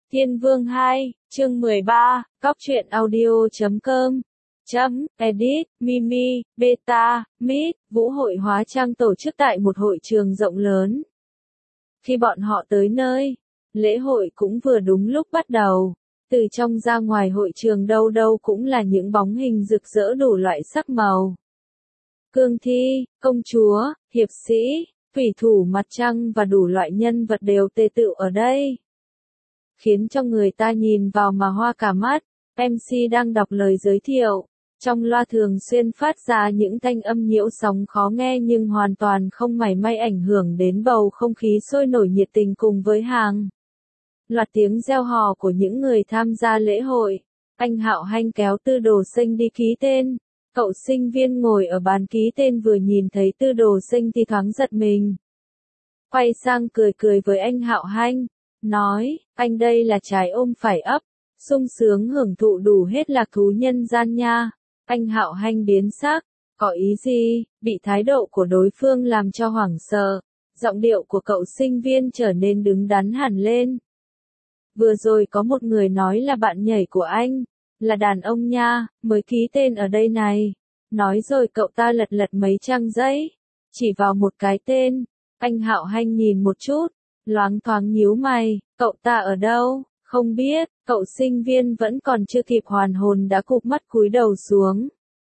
Thiên Vương 2, chương 13, Cóc truyện audio.com. Edit, Mimi, Beta, Meet, Vũ hội hóa trang tổ chức tại một hội trường rộng lớn. Khi bọn họ tới nơi, lễ hội cũng vừa đúng lúc bắt đầu. Từ trong ra ngoài hội trường đâu đâu cũng là những bóng hình rực rỡ đủ loại sắc màu. Cương thi, công chúa, hiệp sĩ, thủy thủ mặt trăng và đủ loại nhân vật đều tề tựu ở đây, khiến cho người ta nhìn vào mà hoa cả mắt. MC đang đọc lời giới thiệu, trong loa thường xuyên phát ra những thanh âm nhiễu sóng khó nghe nhưng hoàn toàn không mảy may ảnh hưởng đến bầu không khí sôi nổi nhiệt tình cùng với hàng loạt tiếng reo hò của những người tham gia lễ hội. Anh Hạo Hanh kéo Tư Đồ Sinh đi ký tên. Cậu sinh viên ngồi ở bàn ký tên vừa nhìn thấy Tư Đồ Sinh thì thoáng giật mình. Quay sang cười cười với anh Hạo Hanh, nói, anh đây là trái ôm phải ấp, sung sướng hưởng thụ đủ hết lạc thú nhân gian nha. Anh Hạo Hanh biến sắc, có ý gì? Bị thái độ của đối phương làm cho hoảng sợ, giọng điệu của cậu sinh viên trở nên đứng đắn hẳn lên. Vừa rồi có một người nói là bạn nhảy của anh, là đàn ông nha, mới ký tên ở đây này. Nói rồi cậu ta lật lật mấy trang giấy, chỉ vào một cái tên. Anh Hạo Hanh nhìn một chút, loáng thoáng nhíu mày, cậu ta ở đâu? Không biết. Cậu sinh viên vẫn còn chưa kịp hoàn hồn đã cụp mắt cúi đầu xuống.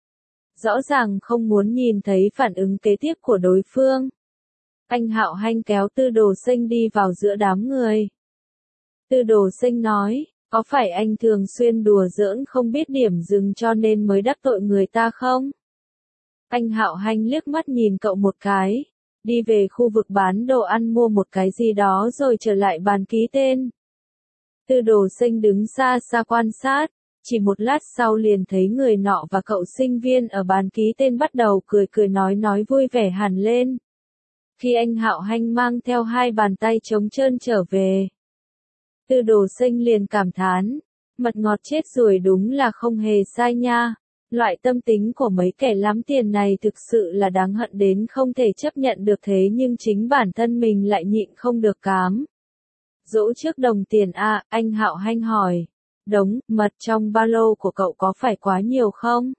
Rõ ràng không muốn nhìn thấy phản ứng kế tiếp của đối phương. Anh Hạo Hanh kéo Tư Đồ Sinh đi vào giữa đám người. Tư Đồ Sinh nói, có phải anh thường xuyên đùa giỡn không biết điểm dừng cho nên mới đắc tội người ta không? Anh Hạo Hanh liếc mắt nhìn cậu một cái, đi về khu vực bán đồ ăn mua một cái gì đó rồi trở lại bàn ký tên. Tư Đồ Sinh đứng xa xa quan sát, chỉ một lát sau liền thấy người nọ và cậu sinh viên ở bàn ký tên bắt đầu cười cười nói vui vẻ hẳn lên. Khi anh Hạo Hanh mang theo hai bàn tay trống trơn trở về, Tư Đồ Sinh liền cảm thán, mật ngọt chết rồi đúng là không hề sai nha. Loại tâm tính của mấy kẻ lắm tiền này thực sự là đáng hận đến không thể chấp nhận được, thế nhưng chính bản thân mình lại nhịn không được cám dỗ trước đồng tiền à. Anh Hạo Hanh hỏi, đống mật trong ba lô của cậu có phải quá nhiều không?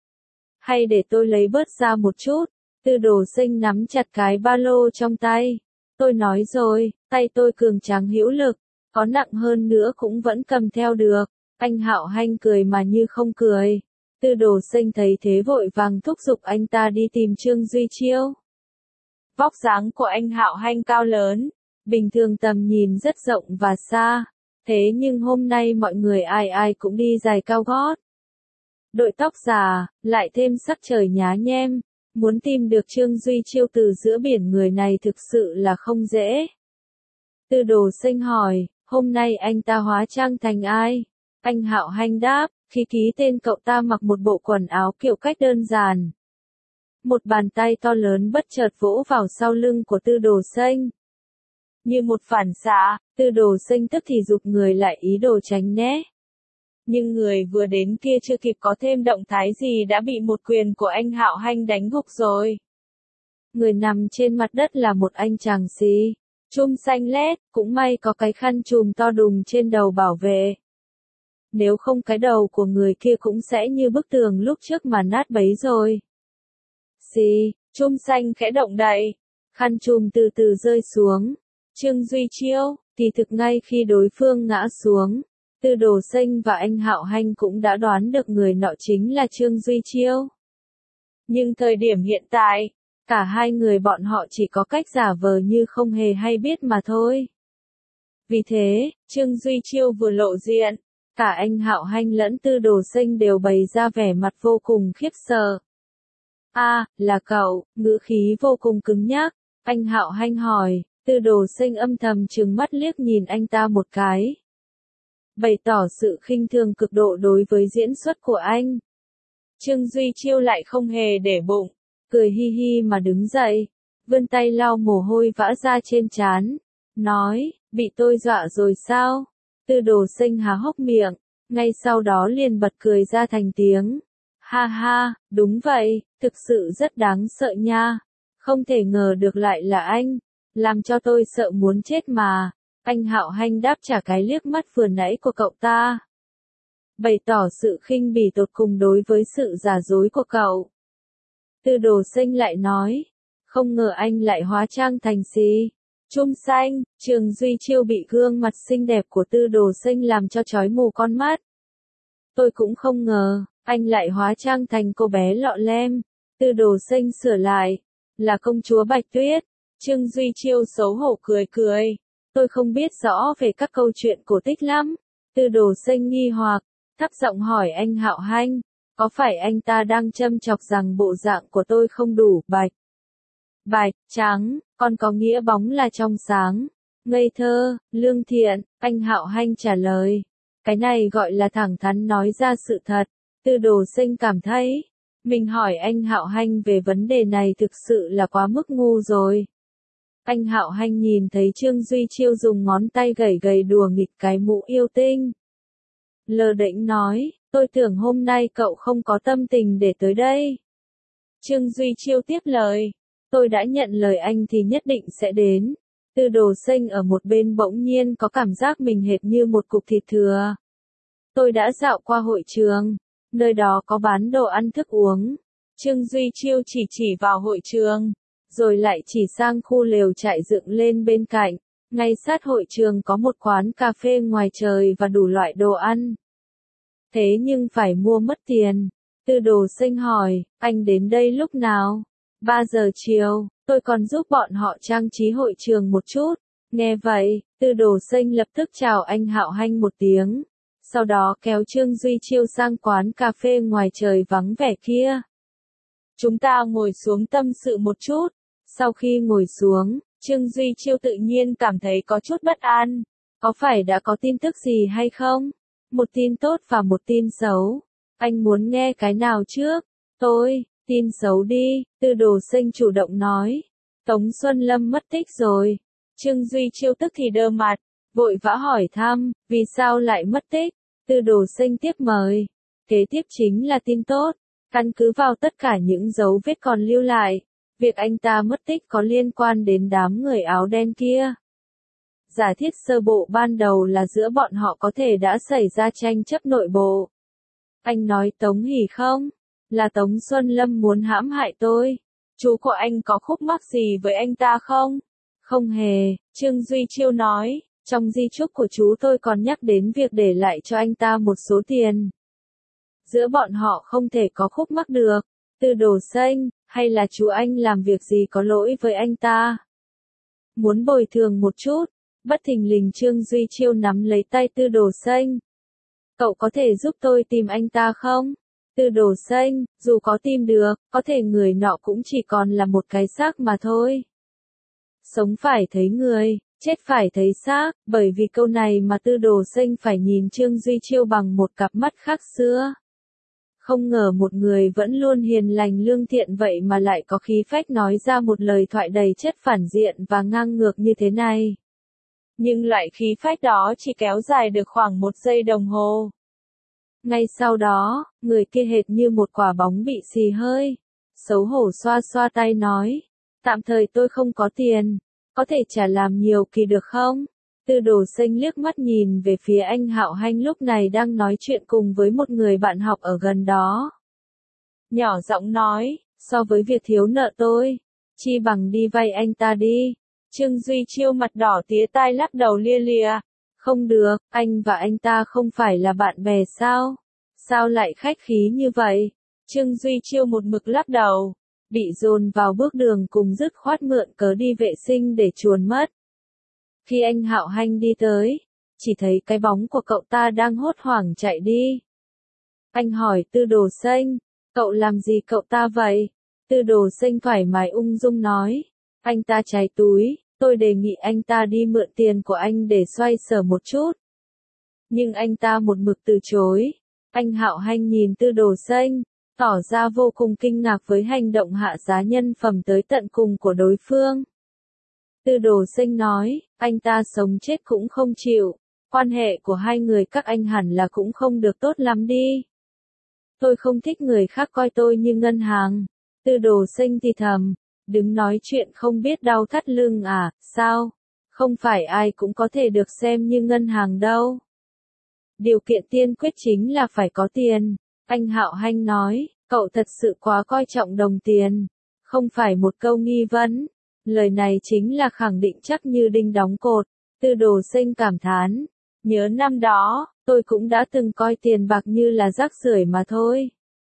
Hay để tôi lấy bớt ra một chút? Tư Đồ Sinh nắm chặt cái ba lô trong tay. Tôi nói rồi, tay tôi cường tráng hữu lực, có nặng hơn nữa cũng vẫn cầm theo được. Anh Hạo Hanh cười mà như không cười. Tư Đồ Sinh thấy thế vội vàng thúc giục anh ta đi tìm Trương Duy Chiêu. Vóc dáng của anh Hạo Hanh cao lớn, bình thường tầm nhìn rất rộng và xa, thế nhưng hôm nay mọi người ai ai cũng đi giày cao gót. Đội tóc già, lại thêm sắc trời nhá nhem, muốn tìm được Trương Duy Chiêu từ giữa biển người này thực sự là không dễ. Tư Đồ Sinh hỏi, hôm nay anh ta hóa trang thành ai? Anh Hạo Hanh đáp, khi ký tên cậu ta mặc một bộ quần áo kiểu cách đơn giản. Một bàn tay to lớn bất chợt vỗ vào sau lưng của Tư Đồ Sinh. Như một phản xạ, Tư Đồ Sinh tức thì giục người lại ý đồ tránh né. Nhưng người vừa đến kia chưa kịp có thêm động thái gì đã bị một quyền của anh Hạo Hanh đánh gục rồi. Người nằm trên mặt đất là một anh chàng xí, chum xanh lét, cũng may có cái khăn chùm to đùng trên đầu bảo vệ. Nếu không cái đầu của người kia cũng sẽ như bức tường lúc trước mà nát bấy rồi. Xì, chum xanh khẽ động đậy, khăn chùm từ từ rơi xuống. Trương Duy Chiêu, thì thực ngay khi đối phương ngã xuống, Tư Đồ Sinh và anh Hạo Hanh cũng đã đoán được người nọ chính là Trương Duy Chiêu. Nhưng thời điểm hiện tại, cả hai người bọn họ chỉ có cách giả vờ như không hề hay biết mà thôi. Vì thế, Trương Duy Chiêu vừa lộ diện, cả anh Hạo Hanh lẫn Tư Đồ Sinh đều bày ra vẻ mặt vô cùng khiếp sợ. À, là cậu, ngữ khí vô cùng cứng nhắc. Anh Hạo Hanh hỏi, Tư Đồ Sinh âm thầm trừng mắt liếc nhìn anh ta một cái, bày tỏ sự khinh thường cực độ đối với diễn xuất của anh. Trương Duy Chiêu lại không hề để bụng, cười hi hi mà đứng dậy, vươn tay lau mồ hôi vã ra trên trán, nói, bị tôi dọa rồi sao? Tư Đồ Sinh há hốc miệng, ngay sau đó liền bật cười ra thành tiếng. Ha ha, đúng vậy, thực sự rất đáng sợ nha. Không thể ngờ được lại là anh, làm cho tôi sợ muốn chết mà. Anh Hạo Hanh đáp trả cái liếc mắt vừa nãy của cậu ta, bày tỏ sự khinh bỉ tột cùng đối với sự giả dối của cậu. Tư Đồ Sinh lại nói, không ngờ anh lại hóa trang thành gì. Chung xanh, Trường Duy Chiêu bị gương mặt xinh đẹp của Tư Đồ Sinh làm cho chói mù con mắt. Tôi cũng không ngờ, anh lại hóa trang thành cô bé lọ lem. Tư Đồ Sinh sửa lại, là công chúa Bạch Tuyết. Trương Duy Chiêu xấu hổ cười cười. Tôi không biết rõ về các câu chuyện cổ tích lắm. Tư Đồ Sinh nghi hoặc, thấp giọng hỏi anh Hạo Hanh, có phải anh ta đang châm chọc rằng bộ dạng của tôi không đủ bạch, trắng, còn có nghĩa bóng là trong sáng, ngây thơ, lương thiện? Anh Hạo Hanh trả lời, cái này gọi là thẳng thắn nói ra sự thật. Tư Đồ Sinh cảm thấy, mình hỏi anh Hạo Hanh về vấn đề này thực sự là quá mức ngu rồi. Anh Hạo Hanh nhìn thấy Trương Duy Chiêu dùng ngón tay gẩy gẩy đùa nghịch cái mũ yêu tinh. Lơ đễnh nói, tôi tưởng hôm nay cậu không có tâm tình để tới đây. Trương Duy Chiêu tiếp lời, tôi đã nhận lời anh thì nhất định sẽ đến. Tư Đồ Sinh ở một bên bỗng nhiên có cảm giác mình hệt như một cục thịt thừa. Tôi đã dạo qua hội trường, nơi đó có bán đồ ăn thức uống. Trương Duy Chiêu chỉ vào hội trường, rồi lại chỉ sang khu lều trại dựng lên bên cạnh. Ngay sát hội trường có một quán cà phê ngoài trời và đủ loại đồ ăn. Thế nhưng phải mua mất tiền. Tư Đồ Sinh hỏi, anh đến đây lúc nào? 3 giờ chiều, tôi còn giúp bọn họ trang trí hội trường một chút. Nghe vậy, Tư Đồ Sinh lập tức chào anh Hạo Hanh một tiếng. Sau đó kéo Trương Duy Chiêu sang quán cà phê ngoài trời vắng vẻ kia. Chúng ta ngồi xuống tâm sự một chút. Sau khi ngồi xuống, Trương Duy Chiêu tự nhiên cảm thấy có chút bất an. Có phải đã có tin tức gì hay không? Một tin tốt và một tin xấu. Anh muốn nghe cái nào trước? Tin xấu đi, Tư Đồ Sinh chủ động nói. Tống Xuân Lâm mất tích rồi. Trương Duy Chiêu tức thì đơ mặt, vội vã hỏi thăm, vì sao lại mất tích? Tư Đồ Sinh tiếp mời. Kế tiếp chính là tin tốt. Căn cứ vào tất cả những dấu vết còn lưu lại, việc anh ta mất tích có liên quan đến đám người áo đen kia. Giả thiết sơ bộ ban đầu là giữa bọn họ có thể đã xảy ra tranh chấp nội bộ. Anh nói Tống Hỷ không? Là Tống Xuân Lâm muốn hãm hại tôi. Chú của anh có khúc mắc gì với anh ta không? Không hề, Trương Duy Chiêu nói, trong di chúc của chú tôi còn nhắc đến việc để lại cho anh ta một số tiền. Giữa bọn họ không thể có khúc mắc được. Tư Đồ Sinh, hay là chú anh làm việc gì có lỗi với anh ta? Muốn bồi thường một chút. Bất thình lình Trương Duy Chiêu nắm lấy tay Tư Đồ Sinh. Cậu có thể giúp tôi tìm anh ta không? Tư Đồ Sinh, dù có tìm được, có thể người nọ cũng chỉ còn là một cái xác mà thôi. Sống phải thấy người, chết phải thấy xác, bởi vì câu này mà Tư Đồ Sinh phải nhìn Trương Duy Chiêu bằng một cặp mắt khác xưa. Không ngờ một người vẫn luôn hiền lành lương thiện vậy mà lại có khí phách nói ra một lời thoại đầy chất phản diện và ngang ngược như thế này. Nhưng loại khí phách đó chỉ kéo dài được khoảng 1 giây đồng hồ. Ngay sau đó, người kia hệt như một quả bóng bị xì hơi. Xấu hổ xoa xoa tay nói, tạm thời tôi không có tiền, có thể trả làm nhiều kỳ được không? Tư Đồ Sinh liếc mắt nhìn về phía anh Hạo Hanh lúc này đang nói chuyện cùng với một người bạn học ở gần đó. Nhỏ giọng nói, so với việc thiếu nợ tôi, chi bằng đi vay anh ta đi. Trương Duy Chiêu mặt đỏ tía tai lắc đầu lia lịa. Không được, anh và anh ta không phải là bạn bè sao? Sao lại khách khí như vậy? Trương Duy Chiêu một mực lắc đầu, bị dồn vào bước đường cùng dứt khoát mượn cớ đi vệ sinh để chuồn mất. Khi anh Hạo Hanh đi tới, chỉ thấy cái bóng của cậu ta đang hốt hoảng chạy đi. Anh hỏi Tư Đồ Sinh, cậu làm gì cậu ta vậy? Tư Đồ Sinh thoải mái ung dung nói, anh ta cháy túi, tôi đề nghị anh ta đi mượn tiền của anh để xoay sở một chút. Nhưng anh ta một mực từ chối. Anh Hạo Hanh nhìn Tư Đồ Sinh, tỏ ra vô cùng kinh ngạc với hành động hạ giá nhân phẩm tới tận cùng của đối phương. Tư Đồ Sinh nói, anh ta sống chết cũng không chịu, quan hệ của hai người các anh hẳn là cũng không được tốt lắm đi. Tôi không thích người khác coi tôi như ngân hàng. Tư Đồ Sinh thì thầm, đứng nói chuyện không biết đau thắt lưng à, sao? Không phải ai cũng có thể được xem như ngân hàng đâu. Điều kiện tiên quyết chính là phải có tiền. Anh Hạo Hanh nói, cậu thật sự quá coi trọng đồng tiền. Không phải một câu nghi vấn. Lời này chính là khẳng định chắc như đinh đóng cột. Tư Đồ Sinh cảm thán. Nhớ năm đó, tôi cũng đã từng coi tiền bạc như là rác rưởi mà thôi.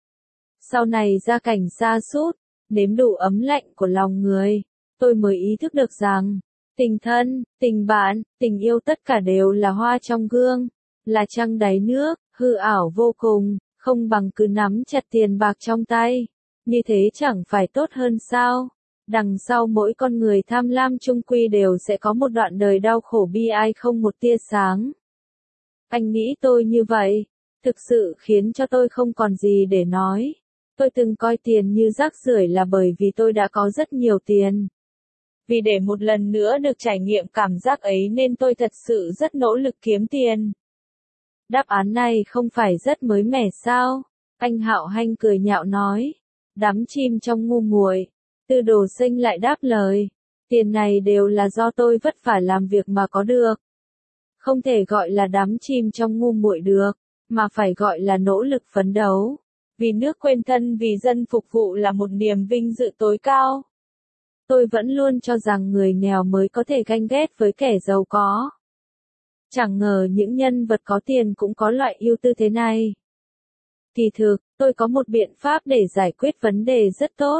Sau này gia cảnh sa sút, nếm đủ ấm lạnh của lòng người, tôi mới ý thức được rằng, tình thân, tình bạn, tình yêu tất cả đều là hoa trong gương, là trăng đáy nước, hư ảo vô cùng, không bằng cứ nắm chặt tiền bạc trong tay. Như thế chẳng phải tốt hơn sao? Đằng sau mỗi con người tham lam chung quy đều sẽ có một đoạn đời đau khổ bi ai không một tia sáng. Anh nghĩ tôi như vậy, thực sự khiến cho tôi không còn gì để nói. Tôi từng coi tiền như rác rưởi là bởi vì tôi đã có rất nhiều tiền. Vì để một lần nữa được trải nghiệm cảm giác ấy nên tôi thật sự rất nỗ lực kiếm tiền. Đáp án này không phải rất mới mẻ sao? Anh Hạo Hanh cười nhạo nói. Đắm chìm trong ngu muội. Tư Đồ Sinh lại đáp lời. Tiền này đều là do tôi vất vả làm việc mà có được. Không thể gọi là đắm chìm trong ngu muội được, mà phải gọi là nỗ lực phấn đấu. Vì nước quên thân vì dân phục vụ là một niềm vinh dự tối cao. Tôi vẫn luôn cho rằng người nghèo mới có thể ganh ghét với kẻ giàu có. Chẳng ngờ những nhân vật có tiền cũng có loại ưu tư thế này. Kỳ thực, tôi có một biện pháp để giải quyết vấn đề rất tốt.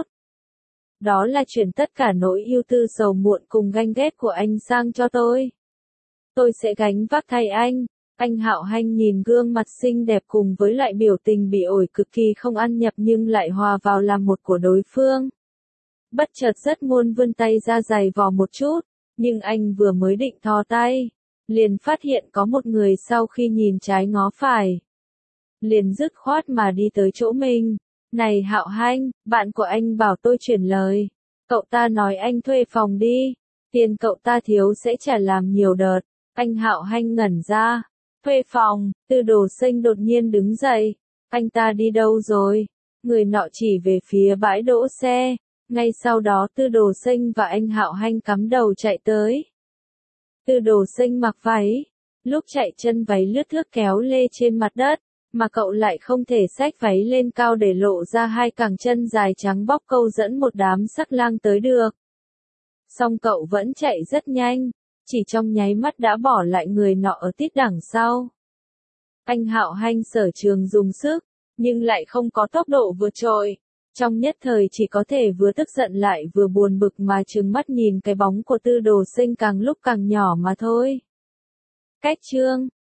Đó là chuyển tất cả nỗi ưu tư sầu muộn cùng ganh ghét của anh sang cho tôi. Tôi sẽ gánh vác thay anh. Anh Hạo Hanh nhìn gương mặt xinh đẹp cùng với lại biểu tình bị ổi cực kỳ không ăn nhập nhưng lại hòa vào làm một của đối phương. Bất chợt rất muốn vươn tay ra giày vò một chút, nhưng anh vừa mới định thò tay, liền phát hiện có một người sau khi nhìn trái ngó phải. Liền dứt khoát mà đi tới chỗ mình. Này Hạo Hanh, bạn của anh bảo tôi chuyển lời. Cậu ta nói anh thuê phòng đi. Tiền cậu ta thiếu sẽ trả làm nhiều đợt. Anh Hạo Hanh ngẩn ra. Thuê phòng, Tư Đồ Sinh đột nhiên đứng dậy. Anh ta đi đâu rồi? Người nọ chỉ về phía bãi đỗ xe. Ngay sau đó Tư Đồ Sinh và anh Hạo Hanh cắm đầu chạy tới. Tư Đồ Sinh mặc váy. Lúc chạy chân váy lướt thướt kéo lê trên mặt đất, mà cậu lại không thể xách váy lên cao để lộ ra hai cẳng chân dài trắng bóc câu dẫn một đám sắc lang tới được. Song cậu vẫn chạy rất nhanh, chỉ trong nháy mắt đã bỏ lại người nọ ở tít đằng sau. Anh Hạo Hanh sở trường dùng sức, nhưng lại không có tốc độ vượt trội. Trong nhất thời chỉ có thể vừa tức giận lại vừa buồn bực mà trừng mắt nhìn cái bóng của Tư Đồ Sinh càng lúc càng nhỏ mà thôi. Cách chương